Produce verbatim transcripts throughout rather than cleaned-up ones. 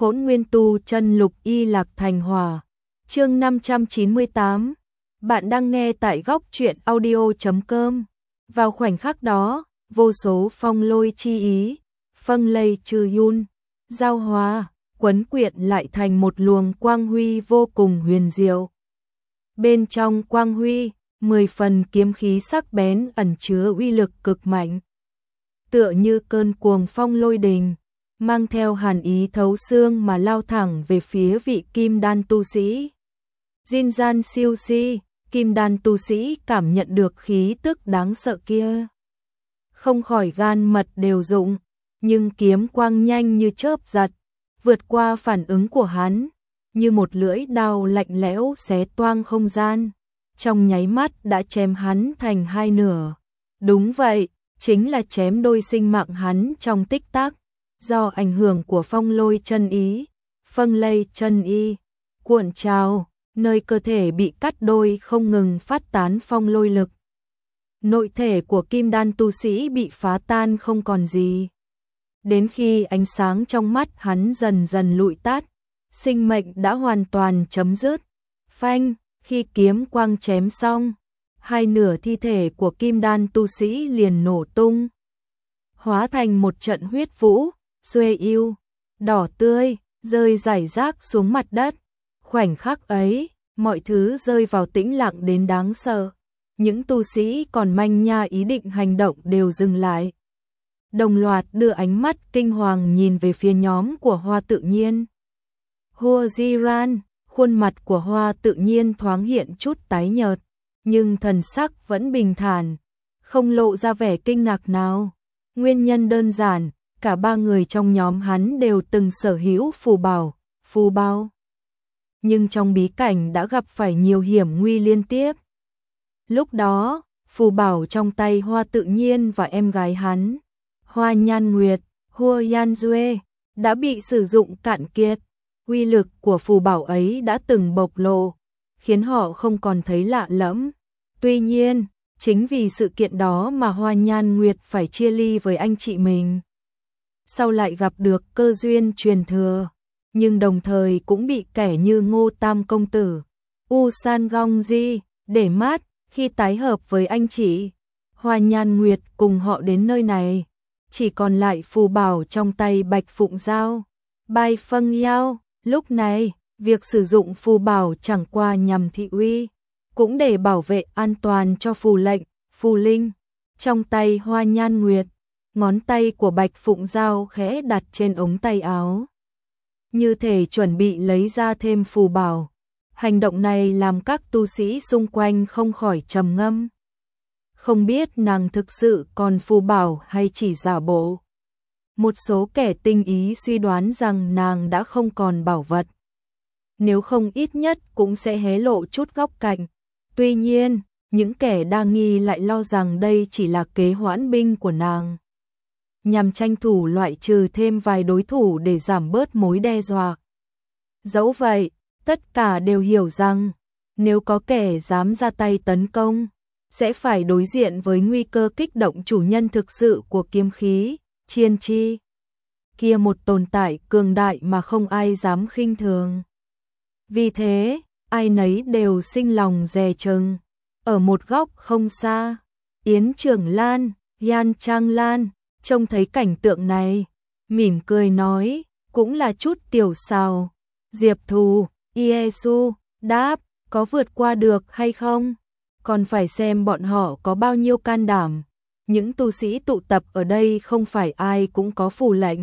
Hỗn Nguyên Tu Chân Lục Y Lạc Thành Hỏa. Chương năm trăm chín mươi tám. Bạn đang nghe tại góc truyện audio chấm com. Vào khoảnh khắc đó, vô số phong lôi chi ý, phân lây trừ yun, giao hóa, quấn quyện lại thành một luồng quang huy vô cùng huyền diệu. Bên trong quang huy, mười phần kiếm khí sắc bén ẩn chứa uy lực cực mạnh. Tựa như cơn cuồng phong lôi đình, mang theo hàn ý thấu xương mà lao thẳng về phía vị kim đan tu sĩ. Jin Gian siêu si, kim đan tu sĩ cảm nhận được khí tức đáng sợ kia, không khỏi gan mật đều rụng, nhưng kiếm quang nhanh như chớp giật, vượt qua phản ứng của hắn, như một lưỡi đao lạnh lẽo xé toang không gian, trong nháy mắt đã chém hắn thành hai nửa. Đúng vậy, chính là chém đôi sinh mạng hắn trong tích tắc. Do ảnh hưởng của phong lôi chân ý, phân lây chân y, cuộn trào, nơi cơ thể bị cắt đôi không ngừng phát tán phong lôi lực. Nội thể của kim đan tu sĩ bị phá tan không còn gì. Đến khi ánh sáng trong mắt hắn dần dần lụi tắt, sinh mệnh đã hoàn toàn chấm dứt. Phanh, khi kiếm quang chém xong, hai nửa thi thể của kim đan tu sĩ liền nổ tung, hóa thành một trận huyết vũ, xuê yêu, đỏ tươi, rơi rải rác xuống mặt đất. Khoảnh khắc ấy, mọi thứ rơi vào tĩnh lặng đến đáng sợ. Những tu sĩ còn manh nha ý định hành động đều dừng lại, đồng loạt đưa ánh mắt kinh hoàng nhìn về phía nhóm của Hoa Tự Nhiên. Hua Jiran, khuôn mặt của Hoa Tự Nhiên thoáng hiện chút tái nhợt, nhưng thần sắc vẫn bình thản, không lộ ra vẻ kinh ngạc nào. Nguyên nhân đơn giản, cả ba người trong nhóm hắn đều từng sở hữu phù bảo, phù bao. Nhưng trong bí cảnh đã gặp phải nhiều hiểm nguy liên tiếp. Lúc đó, phù bảo trong tay Hoa Tự Nhiên và em gái hắn, Hoa Nhan Nguyệt, Hua Yan Duê, đã bị sử dụng cạn kiệt. Uy lực của phù bảo ấy đã từng bộc lộ, khiến họ không còn thấy lạ lẫm. Tuy nhiên, chính vì sự kiện đó mà Hoa Nhan Nguyệt phải chia ly với anh chị mình. Sau lại gặp được cơ duyên truyền thừa, nhưng đồng thời cũng bị kẻ như Ngô Tam Công Tử, U San Gong Di, để mắt. Khi tái hợp với anh chị, Hoa Nhan Nguyệt cùng họ đến nơi này, chỉ còn lại phù bảo trong tay Bạch Phụng Giao, Bai Phân Yao. Lúc này, việc sử dụng phù bảo chẳng qua nhằm thị uy, cũng để bảo vệ an toàn cho phù lệnh, phù linh. Trong tay Hoa Nhan Nguyệt, ngón tay của Bạch Phụng Giao khẽ đặt trên ống tay áo, như thể chuẩn bị lấy ra thêm phù bảo. Hành động này làm các tu sĩ xung quanh không khỏi trầm ngâm. Không biết nàng thực sự còn phù bảo hay chỉ giả bộ. Một số kẻ tinh ý suy đoán rằng nàng đã không còn bảo vật. Nếu không ít nhất cũng sẽ hé lộ chút góc cạnh. Tuy nhiên, những kẻ đa nghi lại lo rằng đây chỉ là kế hoãn binh của nàng, nhằm tranh thủ loại trừ thêm vài đối thủ để giảm bớt mối đe dọa. Dẫu vậy, tất cả đều hiểu rằng, nếu có kẻ dám ra tay tấn công, sẽ phải đối diện với nguy cơ kích động chủ nhân thực sự của kiếm khí, chiên chi. Kia một tồn tại cường đại mà không ai dám khinh thường. Vì thế, ai nấy đều sinh lòng dè chừng. Ở một góc không xa, Yến Trưởng Lan, Yan Trang Lan, trông thấy cảnh tượng này, mỉm cười nói, cũng là chút tiểu xào. Diệp Thù, Iesu, đáp, có vượt qua được hay không? Còn phải xem bọn họ có bao nhiêu can đảm. Những tu sĩ tụ tập ở đây không phải ai cũng có phù lệnh.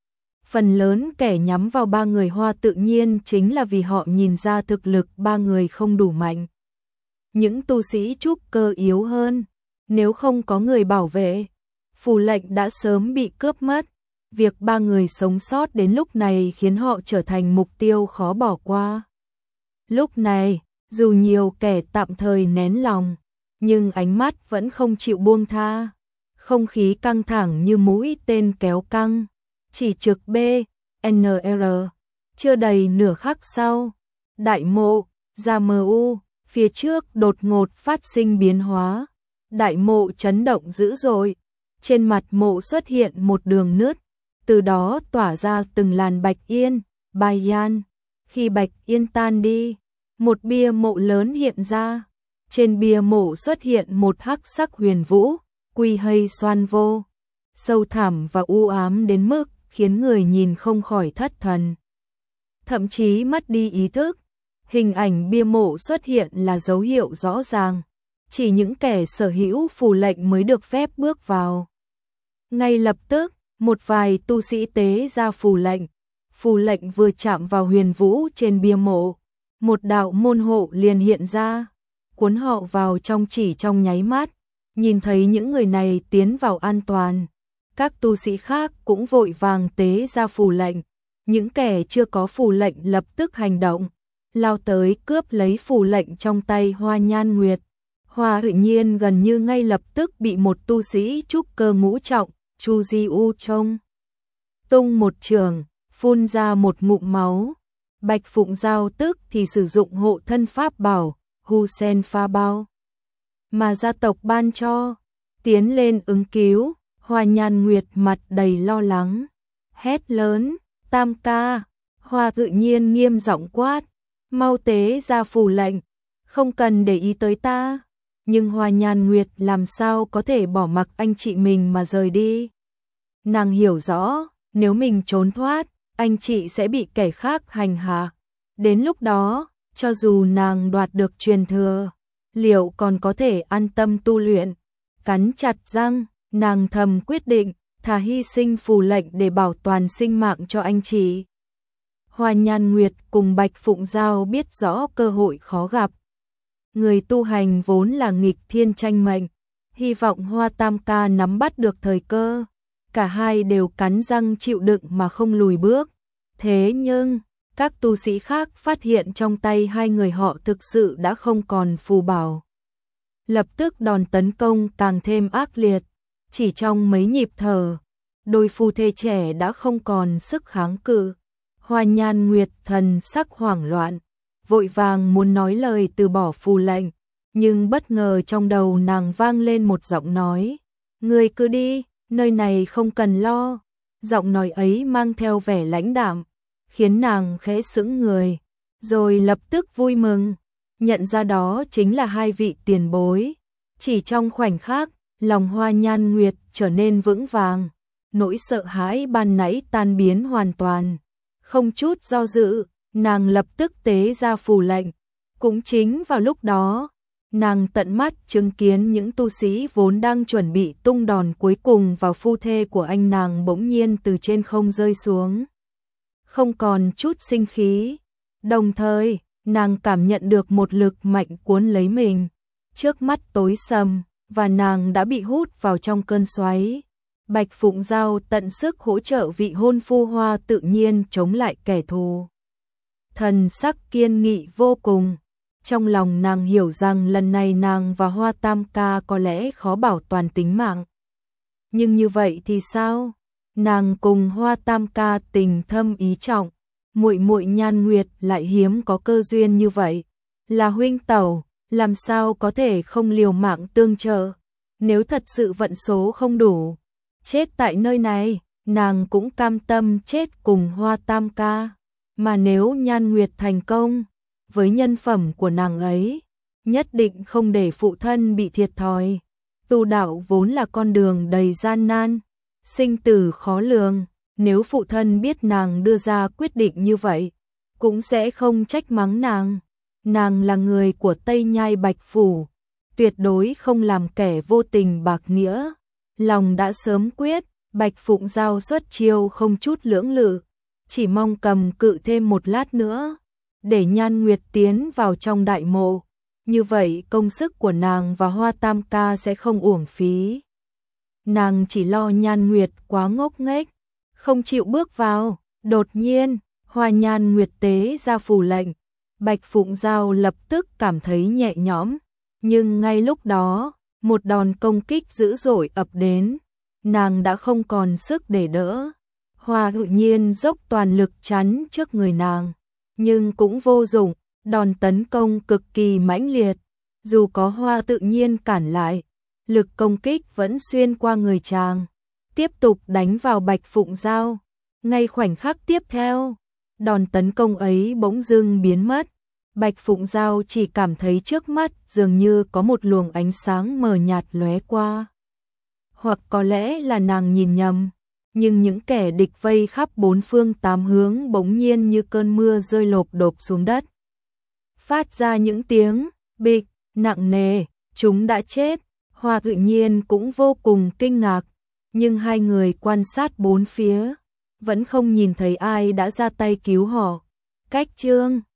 Phần lớn kẻ nhắm vào ba người Hoa Tự Nhiên chính là vì họ nhìn ra thực lực ba người không đủ mạnh. Những tu sĩ trúc cơ yếu hơn, nếu không có người bảo vệ, phù lệnh đã sớm bị cướp mất. Việc ba người sống sót đến lúc này khiến họ trở thành mục tiêu khó bỏ qua. Lúc này, dù nhiều kẻ tạm thời nén lòng, nhưng ánh mắt vẫn không chịu buông tha. Không khí căng thẳng như mũi tên kéo căng, chỉ trực B, N R. Chưa đầy nửa khắc sau, đại mộ, Gia Mơ U, phía trước đột ngột phát sinh biến hóa. Đại mộ chấn động dữ dội, trên mặt mộ xuất hiện một đường nứt, từ đó tỏa ra từng làn bạch yên, Bayan. Khi Bạch Yên tan đi, một bia mộ lớn hiện ra. Trên bia mộ xuất hiện một hắc sắc huyền vũ, quy hay xoan vô, sâu thẳm và u ám đến mức khiến người nhìn không khỏi thất thần, thậm chí mất đi ý thức. Hình ảnh bia mộ xuất hiện là dấu hiệu rõ ràng, chỉ những kẻ sở hữu phù lệnh mới được phép bước vào. Ngay lập tức, một vài tu sĩ tế ra phù lệnh, phù lệnh vừa chạm vào huyền vũ trên bia mộ, một đạo môn hộ liền hiện ra, cuốn họ vào trong chỉ trong nháy mắt. Nhìn thấy những người này tiến vào an toàn, các tu sĩ khác cũng vội vàng tế ra phù lệnh. Những kẻ chưa có phù lệnh lập tức hành động, lao tới cướp lấy phù lệnh trong tay Hoa Nhan Nguyệt. Hoa Tự Nhiên gần như ngay lập tức bị một tu sĩ trúc cơ ngũ trọng, Chu Di U trông tung một trường, phun ra một ngụm máu. Bạch Phụng Giao tức thì sử dụng hộ thân pháp bảo, Hu Sen Pha Bao, mà gia tộc ban cho, tiến lên ứng cứu. Hoa Nhan Nguyệt mặt đầy lo lắng, hét lớn, Tam ca. Hoa Tự Nhiên nghiêm giọng quát, mau tế ra phù lệnh, không cần để ý tới ta. Nhưng Hoa Nhan Nguyệt làm sao có thể bỏ mặc anh chị mình mà rời đi. Nàng hiểu rõ, nếu mình trốn thoát, anh chị sẽ bị kẻ khác hành hạ. Đến lúc đó, cho dù nàng đoạt được truyền thừa, liệu còn có thể an tâm tu luyện. Cắn chặt răng, nàng thầm quyết định, thà hy sinh phù lệnh để bảo toàn sinh mạng cho anh chị. Hoa Nhan Nguyệt cùng Bạch Phụng Giao biết rõ cơ hội khó gặp. Người tu hành vốn là nghịch thiên tranh mệnh, hy vọng Hoa Tam ca nắm bắt được thời cơ. Cả hai đều cắn răng chịu đựng mà không lùi bước. Thế nhưng, các tu sĩ khác phát hiện trong tay hai người họ thực sự đã không còn phù bảo. Lập tức đòn tấn công càng thêm ác liệt. Chỉ trong mấy nhịp thở, đôi phu thê trẻ đã không còn sức kháng cự. Hoa Nhan Nguyệt thần sắc hoảng loạn, vội vàng muốn nói lời từ bỏ phù lệnh, nhưng bất ngờ trong đầu nàng vang lên một giọng nói, người cứ đi, nơi này không cần lo. Giọng nói ấy mang theo vẻ lãnh đạm, khiến nàng khẽ sững người, rồi lập tức vui mừng, nhận ra đó chính là hai vị tiền bối. Chỉ trong khoảnh khắc, lòng Hoa Nhan Nguyệt trở nên vững vàng, nỗi sợ hãi ban nãy tan biến hoàn toàn. Không chút do dự, nàng lập tức tế ra phù lệnh. Cũng chính vào lúc đó, nàng tận mắt chứng kiến những tu sĩ vốn đang chuẩn bị tung đòn cuối cùng vào phu thê của anh nàng bỗng nhiên từ trên không rơi xuống, không còn chút sinh khí. Đồng thời, nàng cảm nhận được một lực mạnh cuốn lấy mình. Trước mắt tối sầm, và nàng đã bị hút vào trong cơn xoáy. Bạch Phụng Giao tận sức hỗ trợ vị hôn phu Hoa Tự Nhiên chống lại kẻ thù. Thần sắc kiên nghị vô cùng. Trong lòng nàng hiểu rằng lần này nàng và Hoa Tam ca có lẽ khó bảo toàn tính mạng. Nhưng như vậy thì sao? Nàng cùng Hoa Tam ca tình thâm ý trọng, muội muội Nhan Nguyệt lại hiếm có cơ duyên như vậy, là huynh tẩu, làm sao có thể không liều mạng tương trợ. Nếu thật sự vận số không đủ, chết tại nơi này, nàng cũng cam tâm chết cùng Hoa Tam ca. Mà nếu Nhan Nguyệt thành công, với nhân phẩm của nàng ấy, nhất định không để phụ thân bị thiệt thòi. Tu đạo vốn là con đường đầy gian nan, sinh tử khó lường, nếu phụ thân biết nàng đưa ra quyết định như vậy, cũng sẽ không trách mắng nàng. Nàng là người của Tây Nhai Bạch Phủ, tuyệt đối không làm kẻ vô tình bạc nghĩa. Lòng đã sớm quyết, Bạch Phụng Giao xuất chiêu không chút lưỡng lự, chỉ mong cầm cự thêm một lát nữa, để Nhan Nguyệt tiến vào trong đại mộ. Như vậy công sức của nàng và Hoa Tam ca sẽ không uổng phí. Nàng chỉ lo Nhan Nguyệt quá ngốc nghếch, không chịu bước vào. Đột nhiên, Hoa Nhan Nguyệt tế ra phù lệnh. Bạch Phụng Giao lập tức cảm thấy nhẹ nhõm, nhưng ngay lúc đó, một đòn công kích dữ dội ập đến, nàng đã không còn sức để đỡ. Hoa Tự Nhiên dốc toàn lực chắn trước người nàng, nhưng cũng vô dụng, đòn tấn công cực kỳ mãnh liệt, dù có Hoa Tự Nhiên cản lại, lực công kích vẫn xuyên qua người chàng, tiếp tục đánh vào Bạch Phụng Giao. Ngay khoảnh khắc tiếp theo, đòn tấn công ấy bỗng dưng biến mất. Bạch Phụng Giao chỉ cảm thấy trước mắt dường như có một luồng ánh sáng mờ nhạt lóe qua. Hoặc có lẽ là nàng nhìn nhầm, nhưng những kẻ địch vây khắp bốn phương tám hướng bỗng nhiên như cơn mưa rơi lộp độp xuống đất. Phát ra những tiếng bịch nặng nề, chúng đã chết. Hoa tự nhiên cũng vô cùng kinh ngạc, nhưng hai người quan sát bốn phía, vẫn không nhìn thấy ai đã ra tay cứu họ. Cách chương